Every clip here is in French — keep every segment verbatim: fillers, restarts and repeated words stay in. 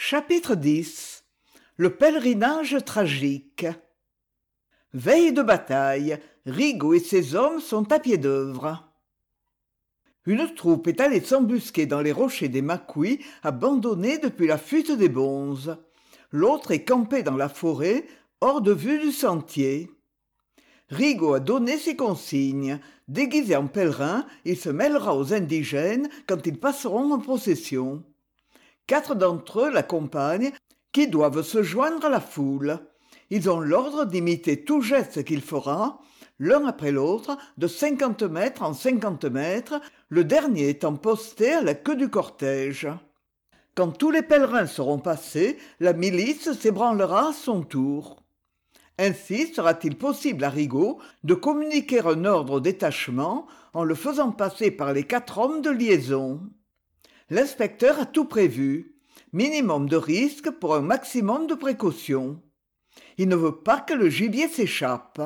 Chapitre dix. Le pèlerinage tragique. Veille de bataille, Rigaud et ses hommes sont à pied d'œuvre. Une troupe est allée s'embusquer dans les rochers des Maquis, abandonnés depuis la fuite des bonzes. L'autre est campé dans la forêt, hors de vue du sentier. Rigaud a donné ses consignes. Déguisé en pèlerin, il se mêlera aux indigènes quand ils passeront en procession. Quatre d'entre eux l'accompagnent, qui doivent se joindre à la foule. Ils ont l'ordre d'imiter tout geste qu'il fera, l'un après l'autre, de cinquante mètres en cinquante mètres, le dernier étant posté à la queue du cortège. Quand tous les pèlerins seront passés, la milice s'ébranlera à son tour. Ainsi sera-t-il possible à Rigaud de communiquer un ordre au détachement en le faisant passer par les quatre hommes de liaison. L'inspecteur a tout prévu. Minimum de risque pour un maximum de précaution. Il ne veut pas que le gibier s'échappe.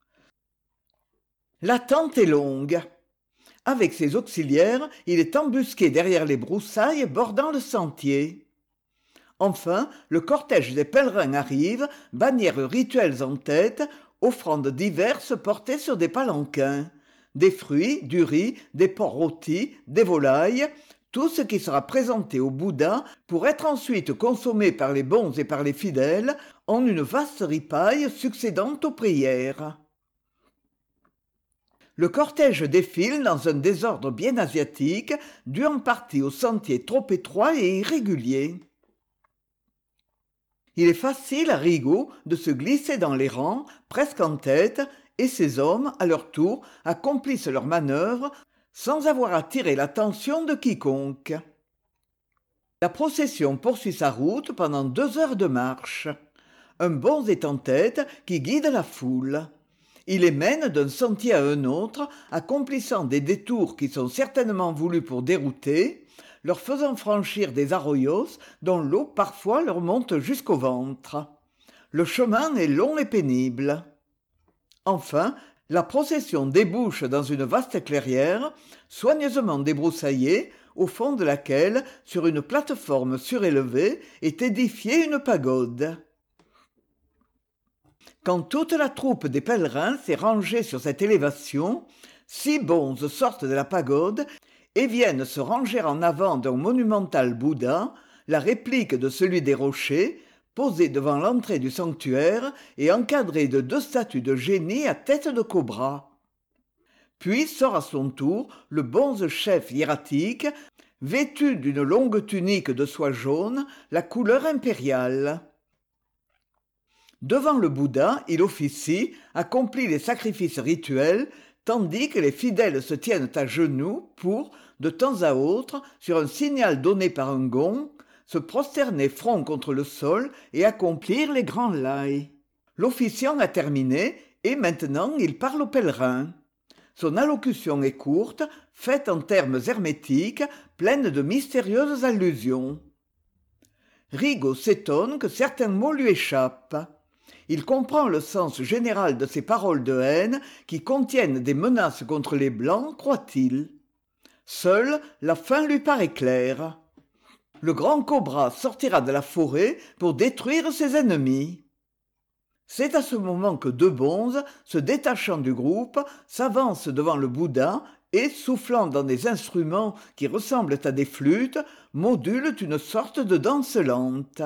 L'attente est longue. Avec ses auxiliaires, il est embusqué derrière les broussailles bordant le sentier. Enfin, le cortège des pèlerins arrive, bannières rituelles en tête, offrandes diverses portées sur des palanquins. Des fruits, du riz, des porcs rôtis, des volailles, tout ce qui sera présenté au Bouddha pour être ensuite consommé par les bons et par les fidèles en une vaste ripaille succédant aux prières. Le cortège défile dans un désordre bien asiatique, dû en partie au sentier trop étroit et irrégulier. Il est facile à Rigaud de se glisser dans les rangs, presque en tête, et ses hommes, à leur tour, accomplissent leurs manœuvres sans avoir attiré l'attention de quiconque. La procession poursuit sa route pendant deux heures de marche. Un bonze est en tête qui guide la foule. Il les mène d'un sentier à un autre, accomplissant des détours qui sont certainement voulus pour dérouter, leur faisant franchir des arroyos dont l'eau parfois leur monte jusqu'au ventre. Le chemin est long et pénible. Enfin, la procession débouche dans une vaste clairière, soigneusement débroussaillée, au fond de laquelle, sur une plateforme surélevée, est édifiée une pagode. Quand toute la troupe des pèlerins s'est rangée sur cette élévation, six bonzes sortent de la pagode et viennent se ranger en avant d'un monumental Bouddha, la réplique de celui des rochers, posé devant l'entrée du sanctuaire et encadré de deux statues de génies à tête de cobra. Puis sort à son tour le bonze chef hiératique, vêtu d'une longue tunique de soie jaune, la couleur impériale. Devant le Bouddha, il officie, accomplit les sacrifices rituels, tandis que les fidèles se tiennent à genoux pour, de temps à autre, sur un signal donné par un gong, se prosterner front contre le sol et accomplir les grands laïs. L'officiant a terminé et maintenant il parle aux pèlerins. Son allocution est courte, faite en termes hermétiques, pleine de mystérieuses allusions. Rigaud s'étonne que certains mots lui échappent. Il comprend le sens général de ces paroles de haine qui contiennent des menaces contre les Blancs, croit-il. Seule la fin lui paraît claire. Le grand cobra sortira de la forêt pour détruire ses ennemis. C'est à ce moment que deux bonzes, se détachant du groupe, s'avancent devant le Bouddha et, soufflant dans des instruments qui ressemblent à des flûtes, modulent une sorte de danse lente.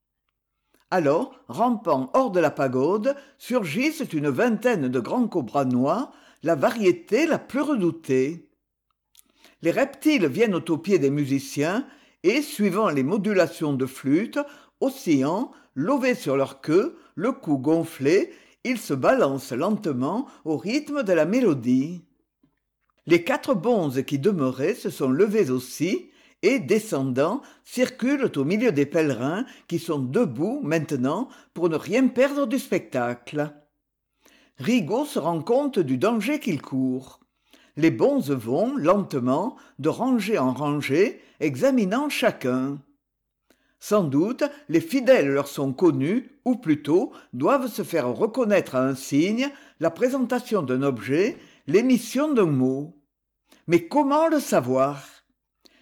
Alors, rampant hors de la pagode, surgissent une vingtaine de grands cobras noirs, la variété la plus redoutée. Les reptiles viennent au pied des musiciens et, suivant les modulations de flûte, oscillant, levés sur leur queue, le cou gonflé, ils se balancent lentement au rythme de la mélodie. Les quatre bonzes qui demeuraient se sont levés aussi et, descendant, circulent au milieu des pèlerins qui sont debout maintenant pour ne rien perdre du spectacle. Rigaud se rend compte du danger qu'il court. Les bonzes vont, lentement, de rangée en rangée, examinant chacun. Sans doute, les fidèles leur sont connus, ou plutôt, doivent se faire reconnaître à un signe, la présentation d'un objet, l'émission d'un mot. Mais comment le savoir ?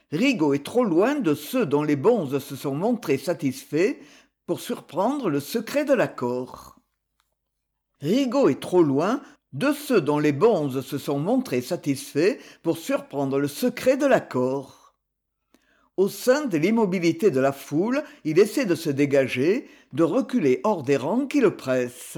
Rigaud est trop loin de ceux dont les bonzes se sont montrés satisfaits pour surprendre le secret de l'accord. Rigaud est trop loin de ceux dont les bonzes se sont montrés satisfaits pour surprendre le secret de l'accord. Au sein de l'immobilité de la foule, il essaie de se dégager, de reculer hors des rangs qui le pressent.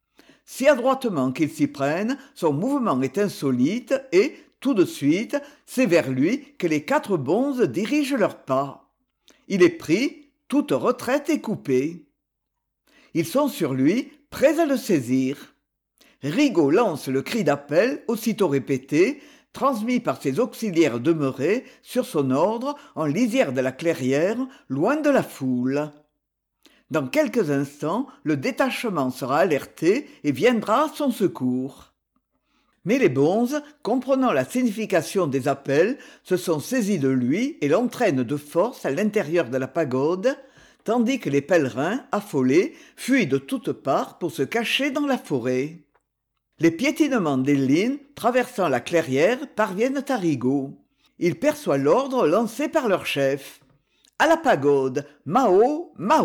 Si adroitement qu'il s'y prenne, son mouvement est insolite et, tout de suite, c'est vers lui que les quatre bonzes dirigent leurs pas. Il est pris, toute retraite est coupée. Ils sont sur lui, prêts à le saisir. Rigaud lance le cri d'appel, aussitôt répété, transmis par ses auxiliaires demeurés, sur son ordre, en lisière de la clairière, loin de la foule. Dans quelques instants, le détachement sera alerté et viendra à son secours. Mais les bonzes, comprenant la signification des appels, se sont saisis de lui et l'entraînent de force à l'intérieur de la pagode, tandis que les pèlerins, affolés, fuient de toutes parts pour se cacher dans la forêt. Les piétinements des lignes, traversant la clairière, parviennent à Rigaud. Il perçoit l'ordre lancé par leur chef. « À la pagode, Mao, Mao !»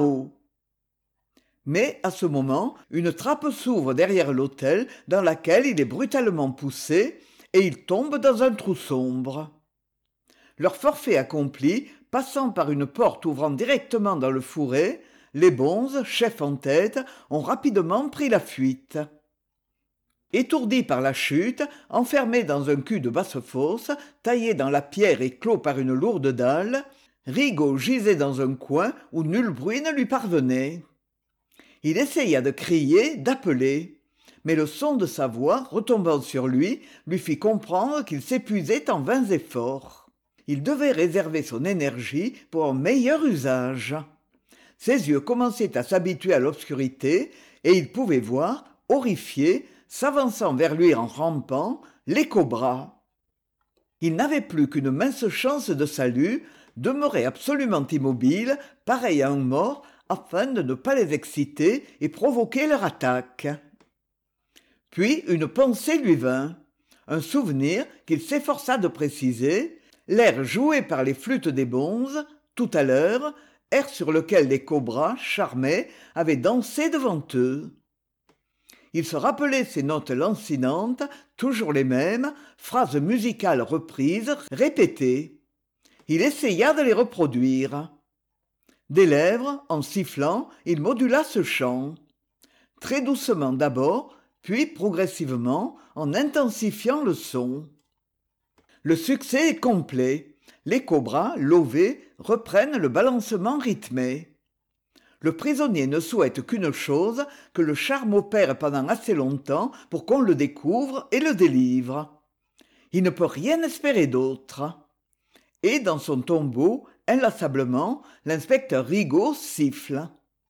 Mais, à ce moment, une trappe s'ouvre derrière l'autel dans laquelle il est brutalement poussé et il tombe dans un trou sombre. Leur forfait accompli, passant par une porte ouvrant directement dans le fourré, les bonzes, chefs en tête, ont rapidement pris la fuite. Étourdis par la chute, enfermé dans un cul de basse-fosse, taillé dans la pierre et clos par une lourde dalle, Rigaud gisait dans un coin où nul bruit ne lui parvenait. Il essaya de crier, d'appeler, mais le son de sa voix, retombant sur lui, lui fit comprendre qu'il s'épuisait en vains efforts. Il devait réserver son énergie pour un meilleur usage. Ses yeux commençaient à s'habituer à l'obscurité et il pouvait voir, horrifié, s'avançant vers lui en rampant, les cobras. Il n'avait plus qu'une mince chance de salut, demeurer absolument immobile, pareil à un mort, afin de ne pas les exciter et provoquer leur attaque. Puis une pensée lui vint, un souvenir qu'il s'efforça de préciser, l'air joué par les flûtes des bonzes, tout à l'heure, air sur lequel les cobras, charmés, avaient dansé devant eux. Il se rappelait ces notes lancinantes, toujours les mêmes, phrases musicales reprises, répétées. Il essaya de les reproduire. Des lèvres, en sifflant, il modula ce chant. Très doucement d'abord, puis progressivement, en intensifiant le son. Le succès est complet. Les cobras, lovés, reprennent le balancement rythmé. Le prisonnier ne souhaite qu'une chose, que le charme opère pendant assez longtemps pour qu'on le découvre et le délivre. Il ne peut rien espérer d'autre. Et dans son tombeau, inlassablement, l'inspecteur Rigaud siffle.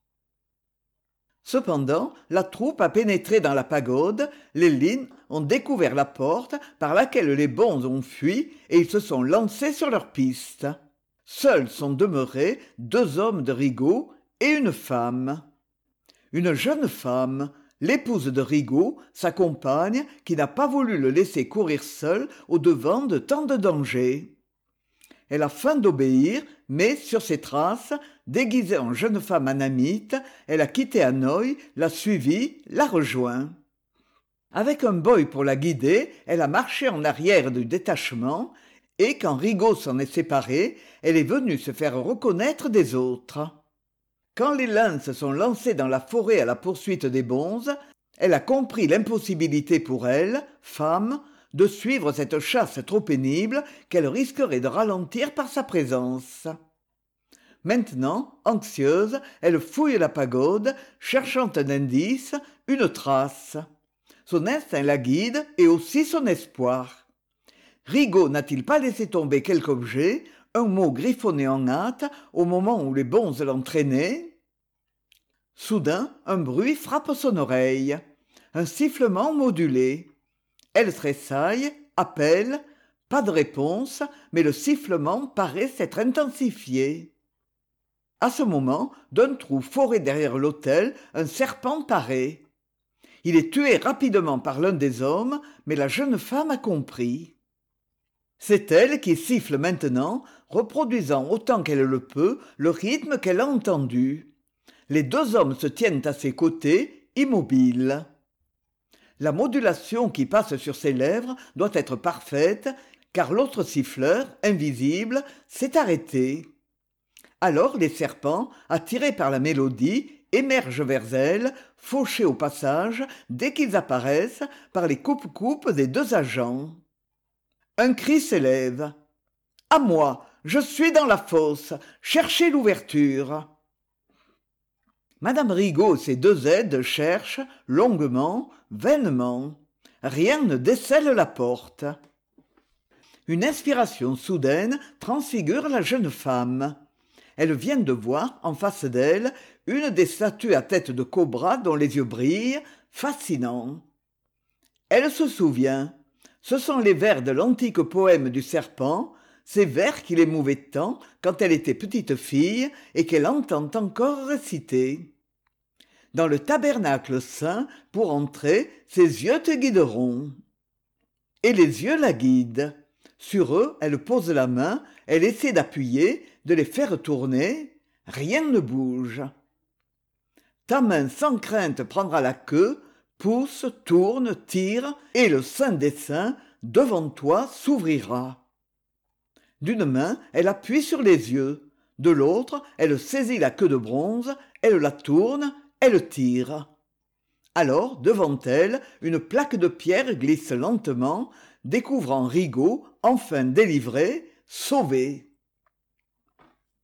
Cependant, la troupe a pénétré dans la pagode, les Lin ont découvert la porte par laquelle les bonzes ont fui et ils se sont lancés sur leur piste. Seuls sont demeurés deux hommes de Rigaud et une femme. Une jeune femme, l'épouse de Rigaud, sa compagne, qui n'a pas voulu le laisser courir seul au-devant de tant de dangers. Elle a faim d'obéir, mais sur ses traces, déguisée en jeune femme annamite, elle a quitté Hanoï, l'a suivi, l'a rejoint. Avec un boy pour la guider, elle a marché en arrière du détachement, et quand Rigaud s'en est séparé, elle est venue se faire reconnaître des autres. Quand les lins se sont lancés dans la forêt à la poursuite des bonzes, elle a compris l'impossibilité pour elle, femme, de suivre cette chasse trop pénible qu'elle risquerait de ralentir par sa présence. Maintenant, anxieuse, elle fouille la pagode, cherchant un indice, une trace. Son instinct la guide et aussi son espoir. Rigaud n'a-t-il pas laissé tomber quelque objet, un mot griffonné en hâte au moment où les bonzes l'entraînaient? Soudain, un bruit frappe son oreille, un sifflement modulé. Elle tressaille, appelle, pas de réponse, mais le sifflement paraît s'être intensifié. À ce moment, d'un trou foré derrière l'autel, un serpent paraît. Il est tué rapidement par l'un des hommes, mais la jeune femme a compris. C'est elle qui siffle maintenant, reproduisant autant qu'elle le peut le rythme qu'elle a entendu. Les deux hommes se tiennent à ses côtés, immobiles. La modulation qui passe sur ses lèvres doit être parfaite, car l'autre siffleur, invisible, s'est arrêté. Alors les serpents, attirés par la mélodie, émergent vers elle, fauchés au passage, dès qu'ils apparaissent, par les coupes-coupes des deux agents. Un cri s'élève. « À moi, je suis dans la fosse, cherchez l'ouverture !» Madame Rigaud et ses deux aides cherchent, longuement, vainement. Rien ne décèle la porte. Une inspiration soudaine transfigure la jeune femme. Elle vient de voir, en face d'elle, une des statues à tête de cobra dont les yeux brillent, fascinants. Elle se souvient. Ce sont les vers de l'antique poème du serpent, ces vers qui l'émouvaient tant quand elle était petite fille et qu'elle entend encore réciter. Dans le tabernacle saint, pour entrer, ses yeux te guideront. Et les yeux la guident. Sur eux, elle pose la main, elle essaie d'appuyer, de les faire tourner. Rien ne bouge. Ta main sans crainte prendra la queue, pousse, tourne, tire, et le sein des seins, devant toi, s'ouvrira. D'une main, elle appuie sur les yeux. De l'autre, elle saisit la queue de bronze, elle la tourne, elle tire. Alors, devant elle, une plaque de pierre glisse lentement, découvrant Rigaud, enfin délivré, sauvé.